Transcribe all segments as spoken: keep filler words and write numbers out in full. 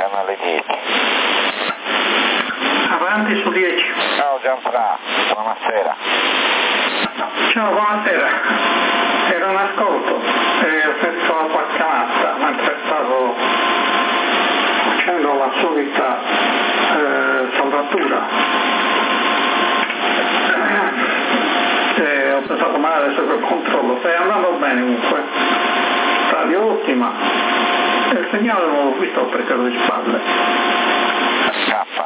canale dieci. Avanti su dieci. Ciao Gianfra, buonasera. Ciao, buonasera. Ero in ascolto e ho sentito la tua chiamata mentre stavo facendo la solita eh, saldatura. E ho pensato, ma adesso che controllo, stai andando bene comunque. Radio ottima. E il segnale non l'ho visto perché ero di spalle. Scappa.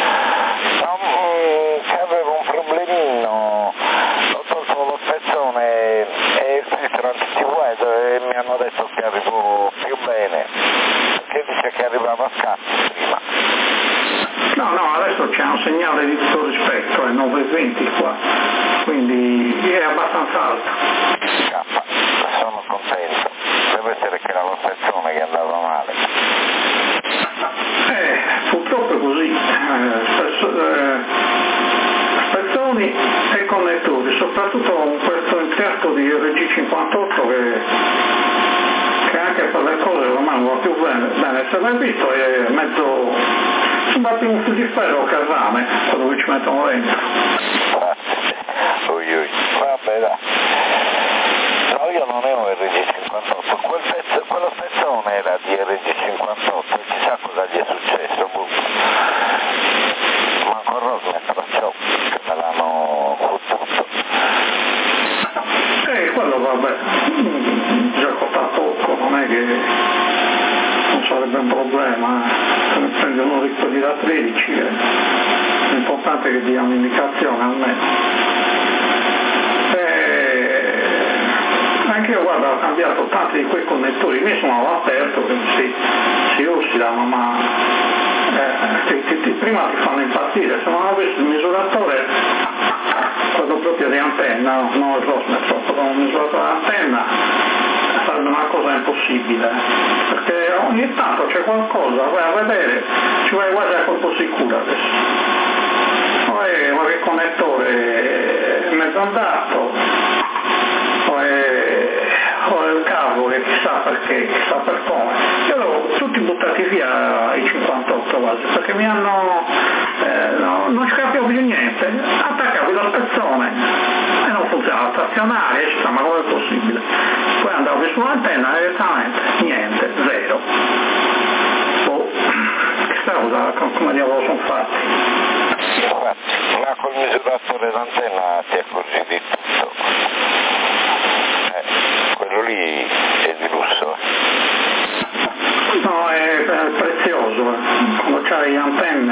No, che avevo un problemino, ho tolto lo spezzone e il filtro anti-T V e mi hanno detto che arrivo più bene, perché dice che arrivava a scatti prima. No, no, adesso c'è un segnale di tutto rispetto, è nove e venti qua, quindi è abbastanza alto. Scappa, sono contento, deve essere che era lo spezzone che andava male. Eh, purtroppo è così, eh, spesso, eh, spezzoni e connettori, soprattutto questo impianto di R G cinquantotto che, che anche per le cose ormai non va più bene, bene, se l'hai visto è mezzo, sembra più un fusiferro che rame, quello che ci mettono dentro. Ui, ui. Vabbè, dai. No, io non è un R G cinquantotto, Quel pezzo, quello spezzone era di R G cinquantotto, e chissà cosa gli è successo, boh. Ma con Rosme tracciò che me l'hanno fottuto. Eh, quello vabbè, già costa poco, non è che non sarebbe un problema, eh. Se ne prende uno di quelli da tredici, eh. L'importante è che dia un'indicazione almeno. Anche io guarda ho cambiato tanti di quei connettori, mi sono all'aperto che si, si ossidano, ma eh, ti, ti, ti, prima ti fanno impazzire, se non avessi il misuratore, quello proprio di antenna, non il rosmetro, però un misuratore d'antenna sarebbe una cosa impossibile, perché ogni tanto c'è qualcosa, vai a vedere, ci vai quasi a colpo sicuro adesso. Poi guarda il connettore è mezzo andato, o il cavo che chissà perché, chissà per come. Io l'ho tutti buttati via i cinquantotto quasi, perché mi hanno eh, no, non ci capivo più niente, attaccavi lo spezzone e non funzionava, stazionaria, eccetera, ma come è possibile? Poi andavi sull'antenna e direttamente niente, zero. Oh, chissà cosa, come diavolo sono fatti. Infatti, ma col misuratore d'antenna ti accorgi di tutto. Quello lì è di lusso. No, è, è prezioso, quando c'hai antenne,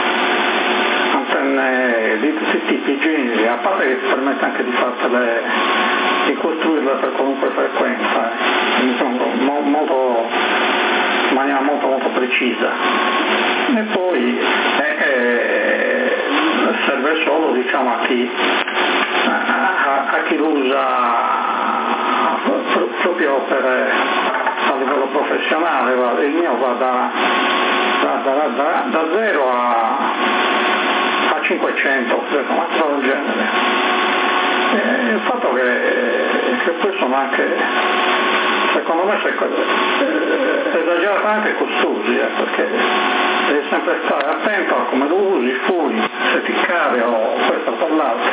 antenne di tutti i tipi, generi, a parte che ti permette anche di fartele, di costruirle per qualunque frequenza, eh. Sono molto, in maniera molto molto precisa. E poi eh, eh, serve solo diciamo a chi, a, a chi lo usa proprio per, a livello professionale, il mio va da, da, da, da, da zero a, a cinquecento, una cosa del genere. E il fatto che, che poi sono anche, secondo me, eh, esageratamente costosi, eh, perché devi sempre stare attento a come lo usi, fui, se ti cade o questo o quell'altro.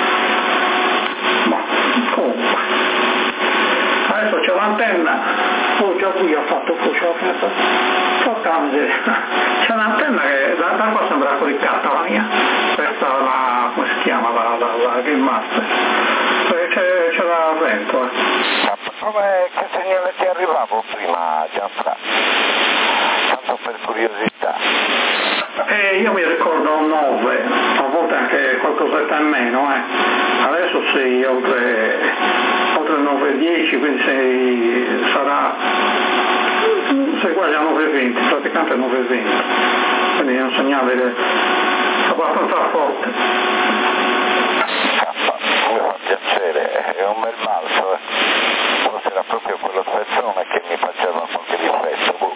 Ma comunque. Adesso c'è l'antenna, oh già qui ho fatto fuoco, ho fatto, porca miseria, c'è un'antenna che da, da qua sembra coricata la mia, questa è la, come si chiama, la, la, la Game Master, c'è, c'è la vento. Eh. Come, che segnale ti arrivavo prima, Gianfra? Tanto per curiosità. Eh, io mi ricordo nove, a volte anche qualcosetta in meno, eh. Adesso sei oltre, oltre nove dieci, quindi sei, sarà, sei quasi a nove venti, praticamente nove venti, quindi è un segnale che è abbastanza forte. Mi fa piacere, è un bel balzo, eh. Forse era proprio quello spezzone che mi faceva qualche difetto. Boh.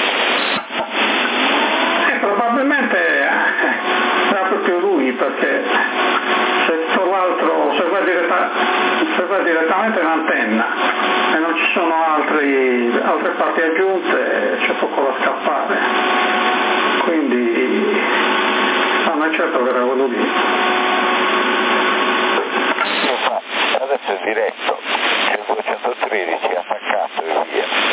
Eh, probabilmente era proprio lui, perché se l'altro se va, diretta, se va direttamente in antenna e non ci sono altri, altre parti aggiunte, c'è poco da scappare. certo che era quello lì. Infatti, adesso è diretto, c'è il duecentotredici attaccato e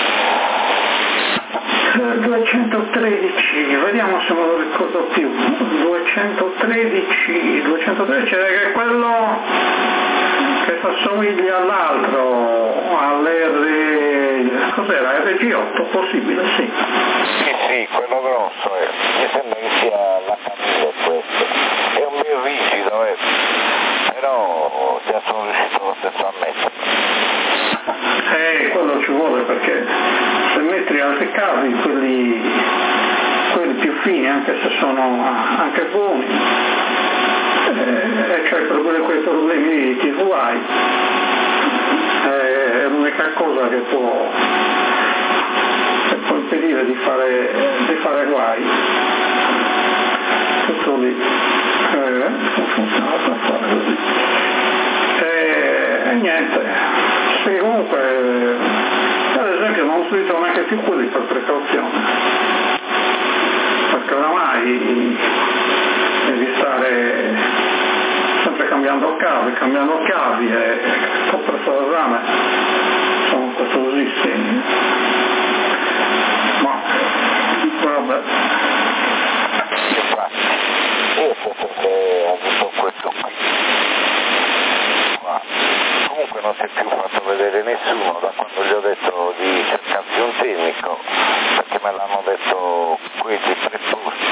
via. duecentotredici, vediamo se me lo ricordo più. duecentotredici, duecentotredici è quello che si assomiglia all'altro, all'R... cos'era? R G otto, possibile, sì. Sì, sì, quello grosso è. Mi sembra che sia la Camille questo. È un bel rigido, eh. Però già sono riuscito lo stesso a metterlo. Eh, quello ci vuole perché se metti altri cavi, quelli, quelli più fini, anche se sono anche buoni, e c'è quei problemi di T V I, è l'unica cosa che può, che può impedire di fare, di fare guai. Tutto lì, eh, non funziona per fare così. E, e niente, sì, comunque, ad esempio non utilizzo neanche più quelli per precauzione, perché oramai devi stare sempre cambiando cavi, cambiando cavi e compresso le rame sono costosissimi. Ma vabbè. Io so perché ho avuto questo qui. Ma comunque non si è più fatto vedere nessuno da quando gli ho detto di cercarsi un tecnico, perché me l'hanno detto quelli preposti.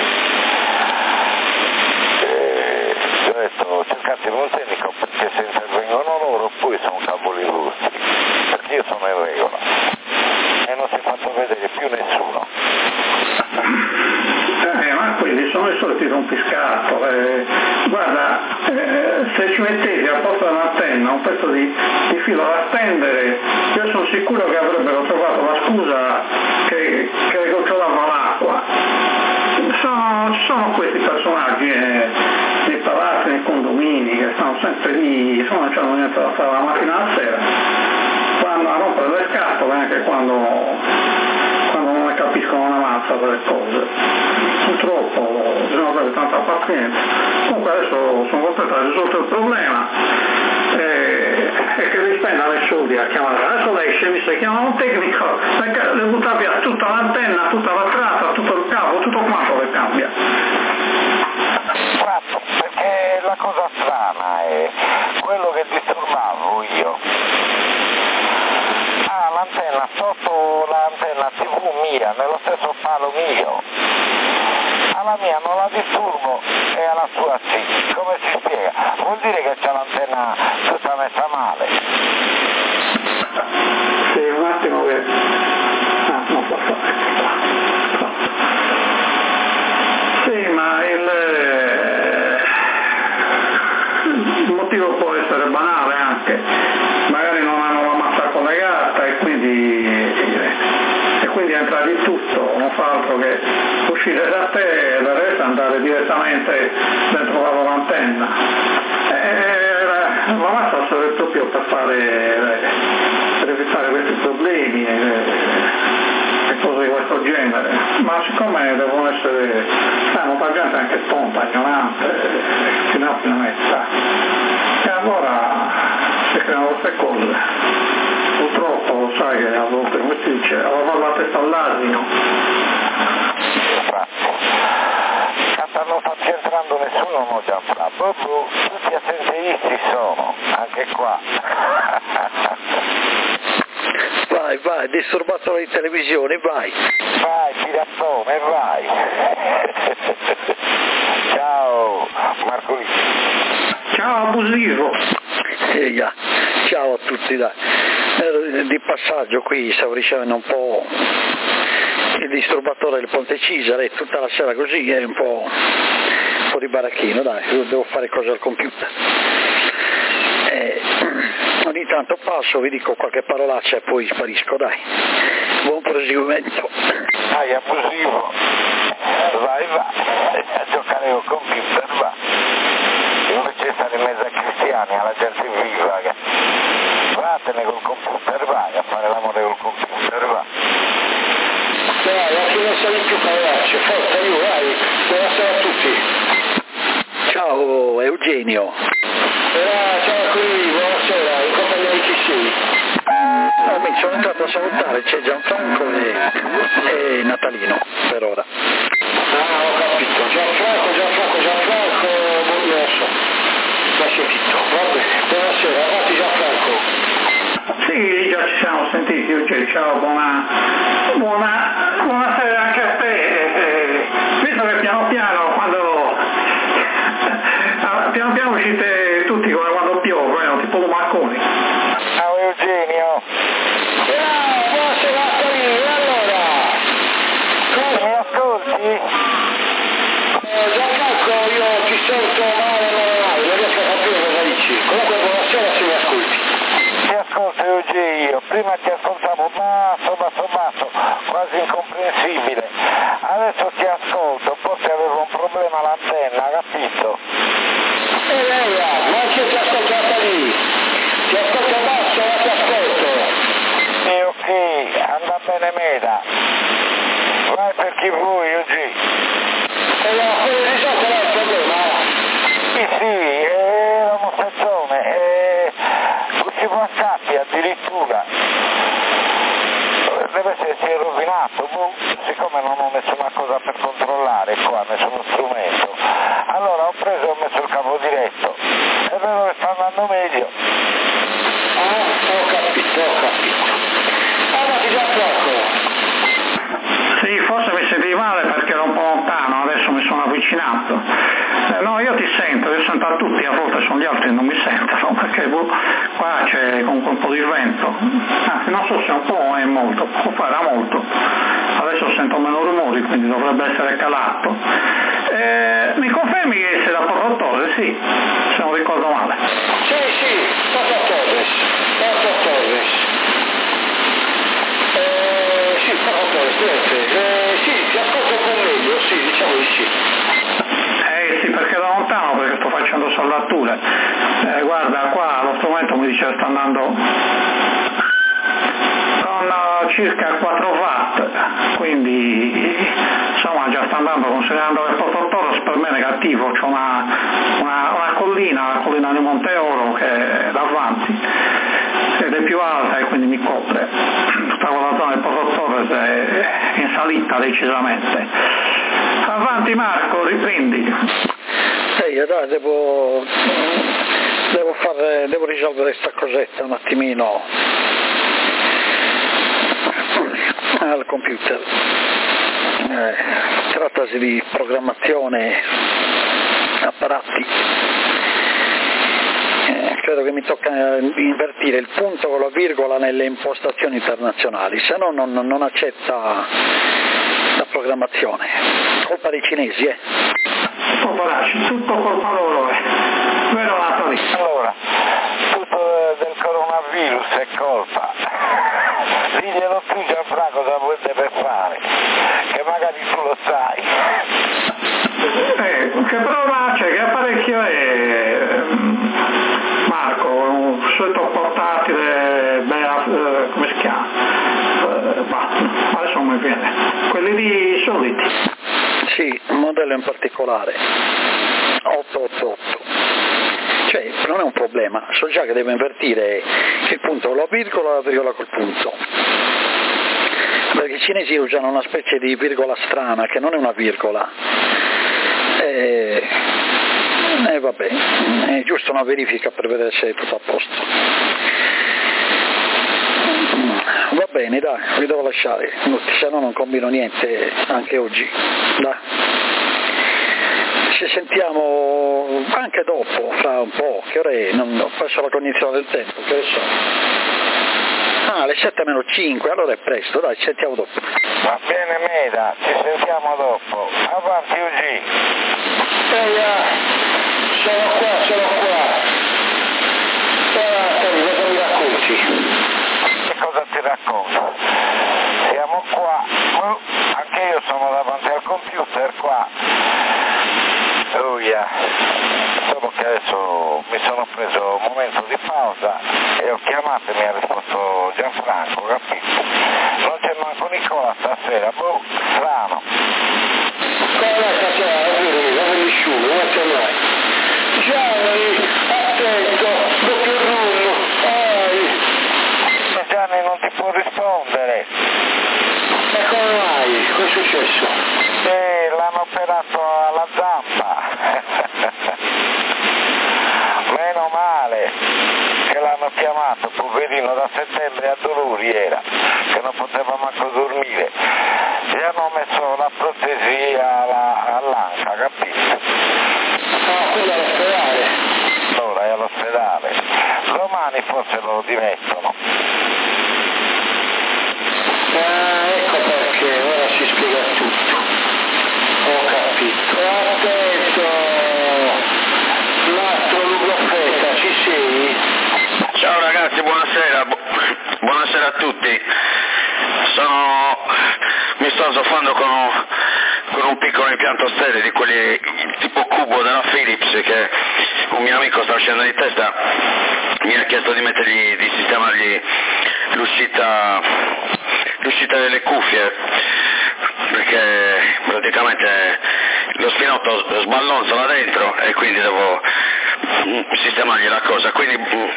E gli ho detto cercarsi un tecnico perché se intervengono loro poi sono cavoli vostri, perché io sono in regola e non si è fatto vedere più nessuno. Eh, ma quelli sono i soliti rompiscatole. Guarda, eh, se ci mettevi al posto dell'antenna un pezzo di, di filo da stendere, io sono sicuro che avrebbero trovato la scusa che, che gocciolava l'acqua. Sono, ci sono questi personaggi eh, nei palazzi, nei condomini, che stanno sempre lì, insomma, non c'hanno niente da fare la mattina alla sera, vanno a rompere le scatole anche quando, quando non ne capiscono una mazza delle cose. Purtroppo bisogna avere tanta pazienza. Comunque adesso sono contento di risolto il problema e, e che vi spenda le soldi a chiamare. Adesso lei scemi se chiama un tecnico, le butta via tutta l'antenna, tutta la traccia, tutto il cavo, tutto quanto le cambia. Esatto, perché la cosa strana è quello che disturbavo io. Ah, l'antenna sotto l'antenna tivù mia, nello stesso palo mio. Alla mia non la disturbo e alla sua sì. Come si spiega? Vuol dire che c'è l'antenna tutta messa male. Sì, un attimo che... Ah, non può fare. Sì, ma il... il motivo può essere banale anche. Magari non hanno la massa collegata e quindi... e quindi entra di tutto, non fa altro che uscire da te e da resta andare direttamente dentro la loro antenna. E la, la massa serve proprio per fare, per evitare questi problemi e, e cose di questo genere, ma siccome devono essere, sai, molta gente anche tonta, ignorante, che ne ha più messa, e allora si creano queste cose. Purtroppo sai che a volte come si dice, aveva la testa all'asino. Non stanno fatti entrando nessuno, non già fra. Proprio tutti assenzeisti sono, anche qua. Vai, vai, disturbatore di televisione, vai. Vai, pirazzone, vai. Ciao, Marcolino. Ciao, abusivo. Sì, yeah. Ciao a tutti, dai. Di passaggio qui stavo ricevendo un po' il disturbatore del Ponte Cisare, tutta la sera così è un po', un po' di baracchino, dai, devo fare cose al computer. E ogni tanto passo, vi dico qualche parolaccia e poi sparisco, dai. Buon proseguimento. Dai, abusivo. Vai, vai, a giocare col computer, va. Invece stare in mezzo a cristiani, alla gente viva, che... Vattene col computer, vai a fare l'amore col computer, va. Dai, non ci essere più parolacce, forza, io, vai, buonasera a tutti. Ciao Eugenio. Eh, ciao qui, buonasera, in compagnia di chi sei? No, mi sono entrato a salutare, c'è Gianfranco e, e Natalino per ora. Ah, ho capito, Gianfranco, Gianfranco, Gianfranco, non lo so, l'ho sentito, va bene, buonasera, avanti Gianfranco. Sì, già ci siamo sentiti, Eugenio, ciao, buona, buona, buonasera anche a te. Eh, visto che piano piano, quando piano piano uscite tutti come quando piove, no? Tipo lumacconi. Ciao Eugenio. Ciao, buonasera Natalino, e allora? Tu mi ascolti? Eh, Gianfranco, io ti sento male, male, male, non riesco a capire cosa dici. Comunque buonasera se mi ascolti. Ti ascolto Eugenio, prima ti ascoltavo basso, basso, basso, quasi incomprensibile. Adesso ti ascolto, forse avevo un problema all'antenna, capito? E lei, ma anche ti ascolto Natalino. Ti ascolto basso, ma ti ascolto. Sì, ok, anda bene Meda. Vai per chi vuoi, Eugenio. E no, quello risolto è il problema. Sì, sì, era una stazione, eh, uscivo a scatti addirittura. Deve essersi rovinato, boh, siccome non ho nessuna cosa per controllare qua, nessuno strumento. Allora ho preso e ho messo il cavo diretto. È vero che sta andando meglio. Ah, ho capito, ho capito. Avanti Gianfranco. Sì, forse mi sentivi male perché ero un po' lontano, adesso mi sono avvicinato. Eh, no, io ti sento, io sento a tutti, a volte sono gli altri che non mi sentono, perché boh, qua c'è comunque un po' di vento. Anzi, non so se un po' o è molto, poco era molto. Adesso sento meno rumori, quindi dovrebbe essere calato. Eh, mi confermi che sei da Porto Torres? Sì, se non ricordo male. Sì, sì, Porto Torres. Porto Torres. Eh, sì, Porto Torres, eh, sì, ti ascolto un po' meglio, sì, diciamo di sì. Eh sì, perché da lontano, perché sto facendo saldature. Eh, guarda, qua lo strumento mi dice che sta andando con uh, circa quattro watt, quindi insomma già sta andando, considerando che Porto Torres per me è negativo, c'è una, una, una collina, la collina di Monte Oro che è davanti ed è più alta e quindi mi copre. Tutta la zona del Porto Torres è in salita decisamente. Avanti Marco, riprendi. Ehi, dai, devo, devo, fare, devo risolvere sta cosetta un attimino al computer. Eh, trattasi di programmazione apparati. Eh, credo che mi tocca invertire il punto con la virgola nelle impostazioni internazionali, se no non, non accetta la programmazione. Colpa dei cinesi, eh? Poveracci, tutto colpa loro, eh. Vero Natali? Allora, tutto del coronavirus è colpa. Diglielo tu Gianfranco cosa vuoi per fare, che magari tu lo sai. Eh, che prova c'è, che apparecchio è Marco, un solito portatile, beh, eh, come si chiama? Eh, bah, adesso non mi viene. Quelli lì soliti. Sì, un modello in particolare, otto otto otto. Cioè, non è un problema, so già che devo invertire il punto con la virgola e la virgola col punto. Perché i cinesi usano una specie di virgola strana, che non è una virgola. E, e vabbè, è giusto una verifica per vedere se è tutto a posto. Va bene, dai, vi devo lasciare, se no non combino niente anche oggi. Dai. Ci sentiamo anche dopo, fra un po', che ore è? Non ho perso la cognizione del tempo, che ne so. Ah, alle sette meno cinque, allora è presto, dai, ci sentiamo dopo. Va bene Meda, ci sentiamo dopo. Avanti Eugenio. Eia, sono qua, sono qua. Ora, cosa mi racconti? Che cosa ti racconto? Siamo qua, anche io sono davanti al computer qua. Oh yeah. Solo che adesso mi sono preso un momento di pausa e ho chiamato e mi ha risposto Gianfranco, capito? Non c'è manco Nicola stasera, boh, strano. Cosa stasera? Non mi sciugo, non c'è mai. Gianni, attento, doppio rum, vai. Ma Gianni non ti può rispondere. E come mai? Cosa è successo? Eh, l'hanno operato alla zampa. Meno male che l'hanno chiamato, poverino, da settembre a dolori era, che non poteva manco dormire. Gli hanno messo la protesi alla, all'anca, capito? Ah, quella all'ospedale. Ora è all'ospedale. Domani forse lo dimettono. Ah, ecco perché, ora si spiega tutto. Ho capito. Attento! Mastro Lugoffetta, ci sei? Ciao ragazzi, buonasera, Bu- buonasera a tutti. Sono... mi sto soffrendo con un, con un piccolo impianto stereo di quelli tipo cubo della Philips che un mio amico sta uscendo di testa, mi ha chiesto di mettergli, di sistemargli l'uscita, l'uscita delle cuffie, perché praticamente lo spinotto sballonza là dentro e quindi devo sistemargli la cosa. Quindi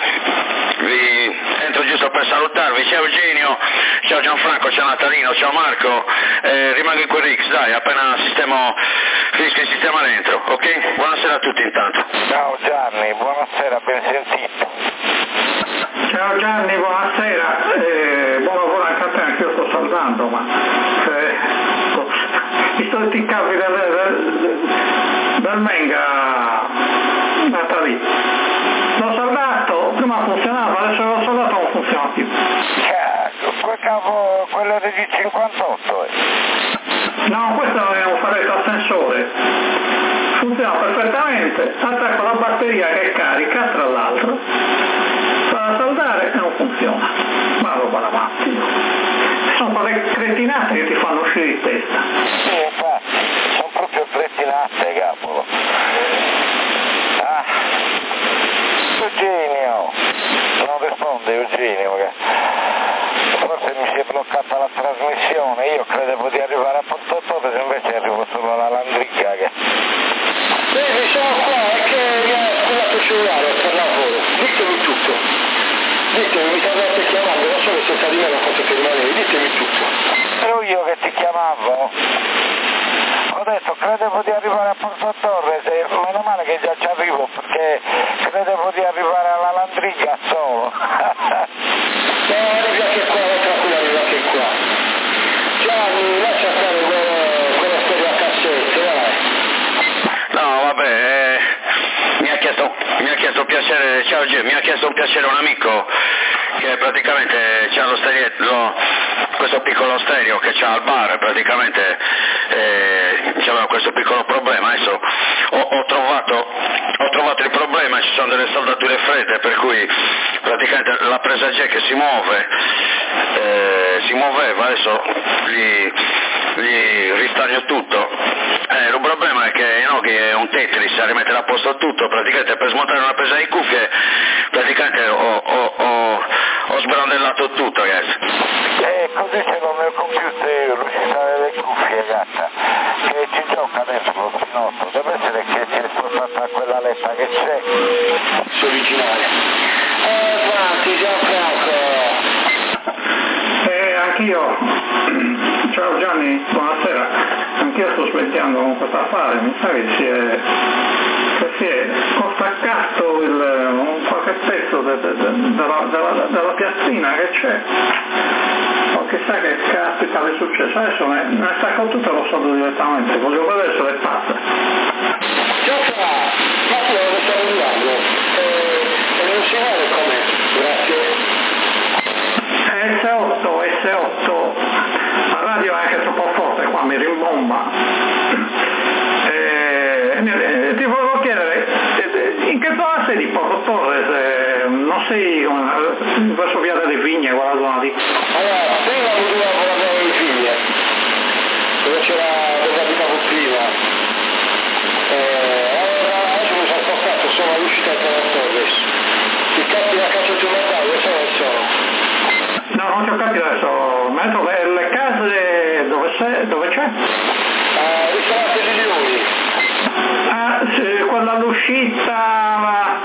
vi entro giusto per salutarvi. Ciao Eugenio, ciao Gianfranco, ciao Natalino, ciao Marco, eh, rimango in quel Rix, dai, appena sistemo, finisco il sistema dentro, ok? Buonasera a tutti intanto. Ciao Gianni, buonasera, ben sentito. Ciao Gianni, buonasera, eh, buon lavoro anche a te, anche io sto salutando, ma eh, visto che ti capi del, del, del Menga Natalino, l'ho saldato, prima funzionava, adesso l'ho saldato non funziona più. Cazzo, quel cavo, quello di cinquantotto. Eh. No, questo è un faretto a sensore, funziona perfettamente, attacco la batteria che carica tra l'altro, fa da saldare e non funziona, ma roba da matti. Sono quelle cretinate che ti fanno uscire di testa. Sì, infatti, sono proprio cretinate, cavolo. Ah, Eugenio, non risponde Eugenio, che forse mi si è bloccata la trasmissione, io credevo di arrivare a Porto Torres, invece arrivo solo alla Landricca. Che... Vedi, sono qua, è che mi ha scusato il cellulare per lavoro. Ditemi tutto. Ditemi, mi state chiamando, non so che senza di me non potete rimanere, ditemi tutto. Ero io che ti chiamavo. Ho detto, credevo di arrivare a Porto Torres, e meno male che già ci arrivo, perché credevo di arrivare alla Landriga solo. No, arrivi anche qua, non tranquillo, arrivi anche qua. Gianni, lascia stare quello, quello stereo a cassette, vai. No, vabbè, eh, mi ha chiesto, mi ha chiesto piacere, ciao Gio, mi ha chiesto un piacere un amico che praticamente c'ha lo stereo, questo piccolo stereo che c'ha al bar, praticamente eh, c'aveva questo piccolo problema. Adesso ho, ho, trovato, ho trovato il problema, ci sono delle saldature fredde, per cui praticamente la presa jack si muove, eh, si muoveva, adesso gli, gli ristagno tutto. Eh, il problema è che no, che è un Tetris, a rimettere a posto tutto, praticamente per smontare una presa di cuffie, praticamente ho, ho, ho, ho sbrandellato tutto, ragazzi. E così c'è nel computer l'uscita delle cuffie, gatta, che ci gioca dentro lo spinotto, deve essere che si è spostata quella letta che c'è. Sei originale. Eh, Franti, Gianfranco. Eh, anch'io, ciao Gianni, buonasera, anch'io sto smettiando con questo affare, mi sa che si è, che si è staccato il, un qualche pezzo de, de, de, della, della, della piazzina che c'è, o chissà che caspita è successo, adesso me ne stacco tutto e lo soldo direttamente, voglio vedere se le passa. Gianfranco, ma tu dove stai arrivando? E il mio segnale com'è? Grazie. S otto, S otto, la radio è anche troppo forte, qua mi rimbomba. Eh, ti volevo chiedere, in che zona sei di Porto Torres? Eh, non sei verso Via delle Vigne, quella zona lì? Allora, prima veniva per la Via delle Vigne, dove c'era, dove abitavo prima. Eh, allora, adesso mi sono spostato, sono all'uscita di Porto Torres. I campi da calcio di Montaglio, sono e sono. No, non ti ho capito adesso, ma dove, le case dove, sei, dove c'è? Ah, ristorante Lilioni. Ah, sì, quella all'uscita uscita,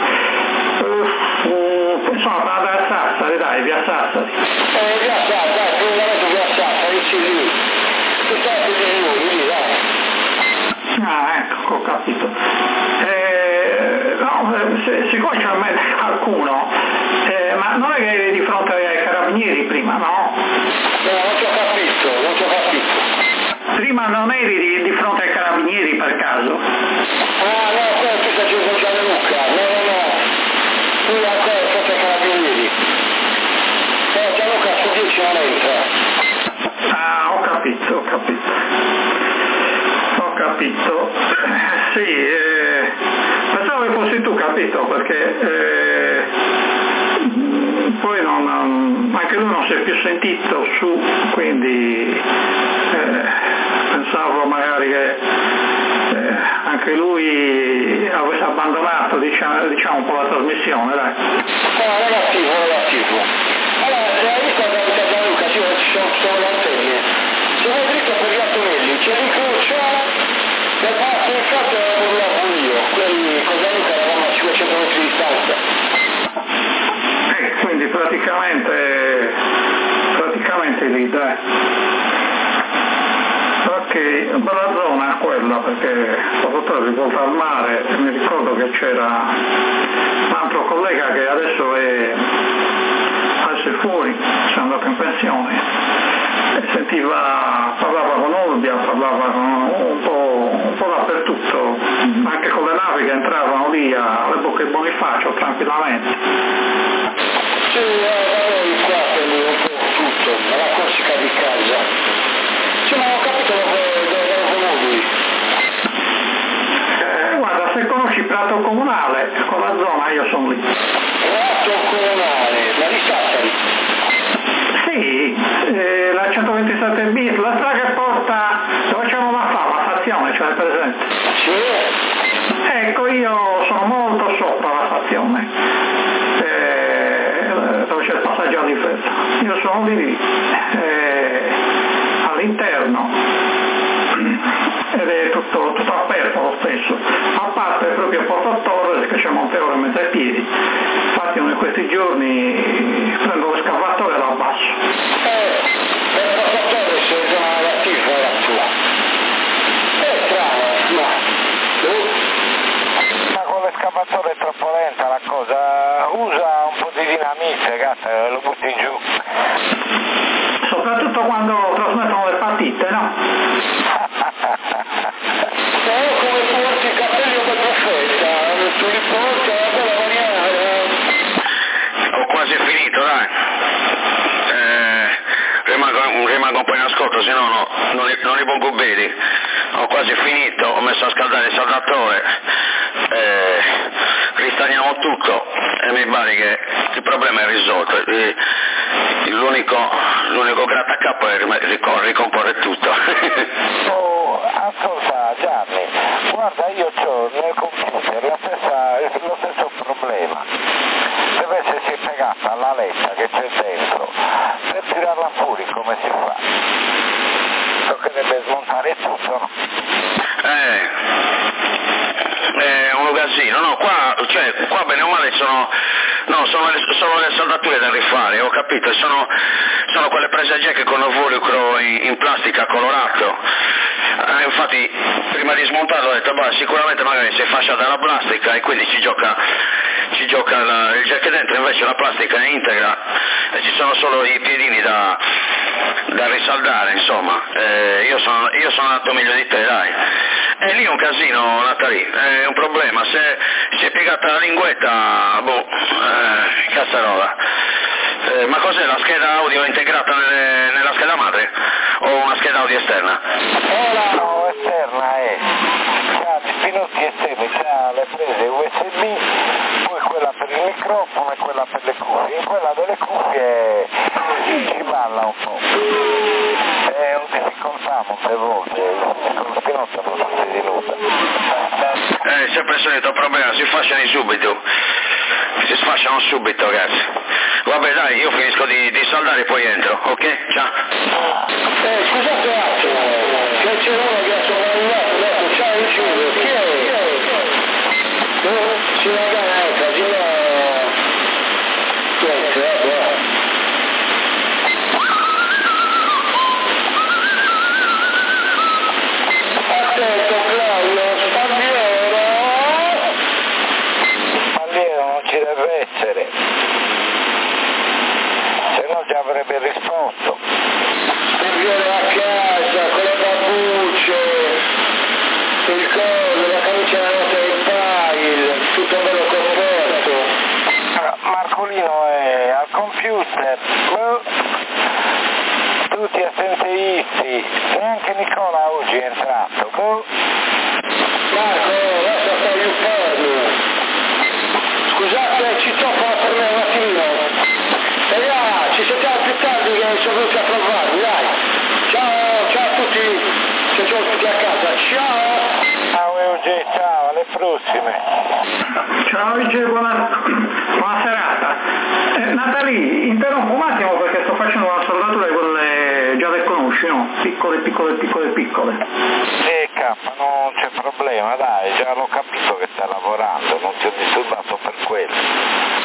uh, insomma, per andare a Sassari, dai, via Sassari. Eh, via Sassari, dai, più o via Sassari, sì, lì. Tu stai lì, lì, dai. Ah, ecco, ho capito. Eh, no, se, siccome c'è in mente qualcuno, eh, ma non è che eri di fronte ai carabinieri prima, no? No, non ti ho capito, non ti ho capito. Prima non eri di, di fronte ai carabinieri per caso? Ah, no, quello tu stai dicendo Gianluca, no, no, no. Tu ancora di fronte ai carabinieri. No, Gianluca su dieci non entra. Ah, ho capito, ho capito. Ho capito. Sì, eh, pensavo che fossi tu, capito, perché eh, poi non, non, anche lui non si è più sentito su, quindi eh, pensavo magari che eh, anche lui avesse abbandonato, diciamo, diciamo un po' la trasmissione, dai. No, negativo, negativo. Allora, se hai visto la vita Gianluca, sì, ci sono, sono le antenne. Se vai dritto per gli Antonelli, c'è l'incrocio. Per parte in fatto lo io, quelli con Gianluca eravamo a cinquecento metri di distanza. Eh, quindi praticamente, praticamente lì, dai. Ok, bella zona quella, perché soprattutto rivolta al mare, mi ricordo che c'era un altro collega che adesso è, adesso è fuori, si è andato in pensione. Sentiva, parlava con Olbia, parlava con un po', un po' dappertutto, anche con le navi che entravano lì alle Bocche di Bonifacio tranquillamente. Sì, noi qua prendi un po' tutto, la Corsica di casa. Sì, ma ho capito dove dove lui. Eh, guarda, se conosci Prato Comunale, con la zona io sono lì. Prato Comunale, ma di Sassari? Sì, eh, la centoventisette bis, la strada che porta dove c'è una fa, la stazione, cioè presente. Sì. Ecco, io sono molto sopra la stazione, eh, dove c'è il passaggio a difesa. Io sono lì, eh, all'interno, ed è tutto, tutto aperto lo stesso, a parte proprio Porto Torres che c'è Monte Oro in mezzo ai piedi. Infatti uno di questi giorni prendo lo scavatore e lo abbasso. Eh, per Porto Torres è zona negativa la tua. È strano, ma... Ma con l'escavatore è troppo lenta la cosa, usa un po' di dinamite, ragazzi, lo butti giù. Soprattutto quando trasmettono le partite, no? Eh, come porti i capelli come profeta, tu li porti alla bella maniera. Ho quasi finito, dai. Eh, rimango, rimango un po' in ascolto, se no, no non, li, non li pongo bene. Ho quasi finito, ho messo a scaldare il saldatore, eh, ristagniamo tutto e mi pare che il problema è risolto. E, l'unico, l'unico grattacapo è ricomporre tutto. Oh, ascolta Gianni, guarda, io ho nel computer la stessa, lo stesso problema. Deve essersi pegata alla letta che c'è dentro. Per tirarla fuori come si fa? Toccherebbe smontare tutto. Eh, è un casino, no, qua, cioè, qua bene o male sono, no, sono, le, sono le saldature da rifare, ho capito, sono, sono quelle prese a jack con velcro in, in plastica colorato. Eh, infatti prima di smontarlo ho detto, bah, sicuramente magari si è fasciata la plastica e quindi ci gioca, ci gioca la, il jack dentro, invece la plastica è integra e ci sono solo i piedini da, da risaldare, insomma. Eh, io, sono, io sono andato meglio di te, dai. E lì è un casino, Natali, è un problema, se si è piegata la linguetta, boh, eh, cazzarola. Eh, ma cos'è, la scheda audio integrata nelle, nella scheda madre? O una scheda audio esterna? No, esterna è, c'ha di pilotti esterni, c'ha le prese U S B, poi quella per il microfono e quella per le cuffie. In quella delle cuffie ci balla un po'. È un difficoltà molte volte, con lo spinotto non si diluta. Eh, sempre il solito problema, si fasciano subito. Si sfasciano subito, ragazzi. Vabbè, dai, io finisco di, di saldare e poi entro, ok? Ciao. Eh, scusate un attimo, che c'è uno che ha sopravvivato, adesso ciao, chi è? Chi è? visti, neanche Nicola oggi è entrato. Boh. Marco, lascia stare il fermo. Scusate, ci tocca per me un attimino. Raga, ci sentiamo più tardi che sono venuti a trovarvi, dai. Ciao, ciao a tutti, che sono tutti a casa. Ciao! Ciao Euge, ciao, alle prossime. Ciao Euge, buona, buona serata. Eh, Natali, interrompo un attimo perché sto facendo una saldatura di quelle già le conosci, no? Piccole, piccole, piccole, piccole. Sì, K, non c'è problema, dai, già l'ho capito che stai lavorando, non ti ho disturbato per quello.